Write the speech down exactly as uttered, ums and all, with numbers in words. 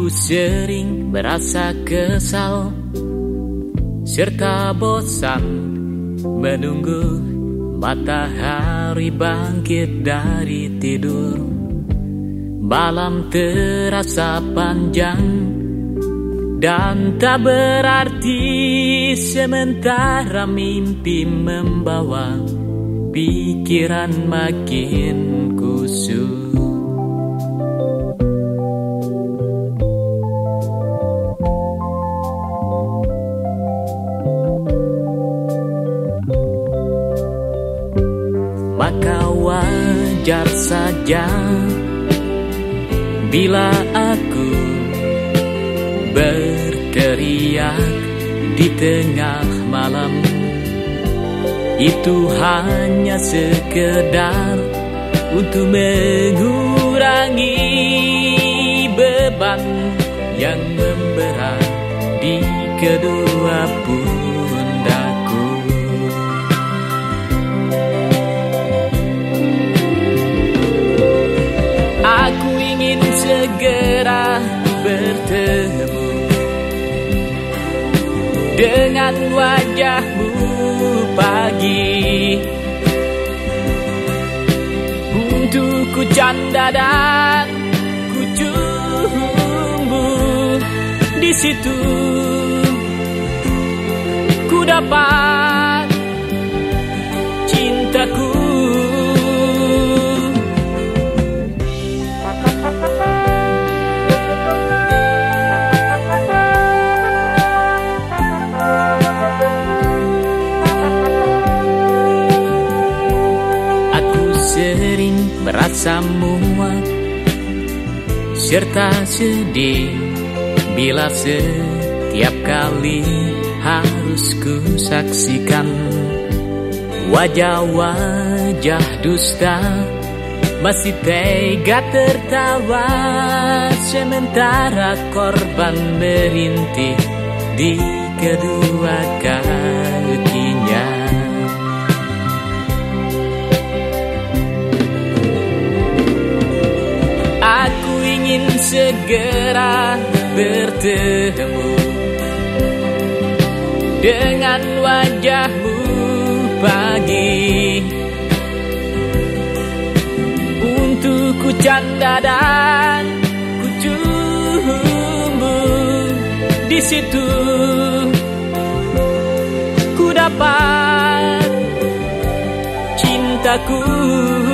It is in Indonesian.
sering merasa kesal serta bosan menunggu matahari bangkit dari tidur. Malam terasa panjang dan tak berarti sementara mimpi membawa pikiran makin kusut. Maka wajar saja bila aku berteriak di tengah malam. Itu hanya sekedar untuk mengurangi beban yang memberat di kedua pundakku. Aku ingin segera bertemu dengan wajahmu pagi, untuk ku canda dan ku cumbu. Di situ ku dapat cintaku. Sering merasa muak serta sedih bila setiap kali harus ku saksikan wajah-wajah dusta masih tega tertawa sementara korban merintih di kedua kakinya. Ingin segera bertemu dengan wajahmu pagi, untuk ku canda dan ku cumbu. Di situ ku dapat cintaku.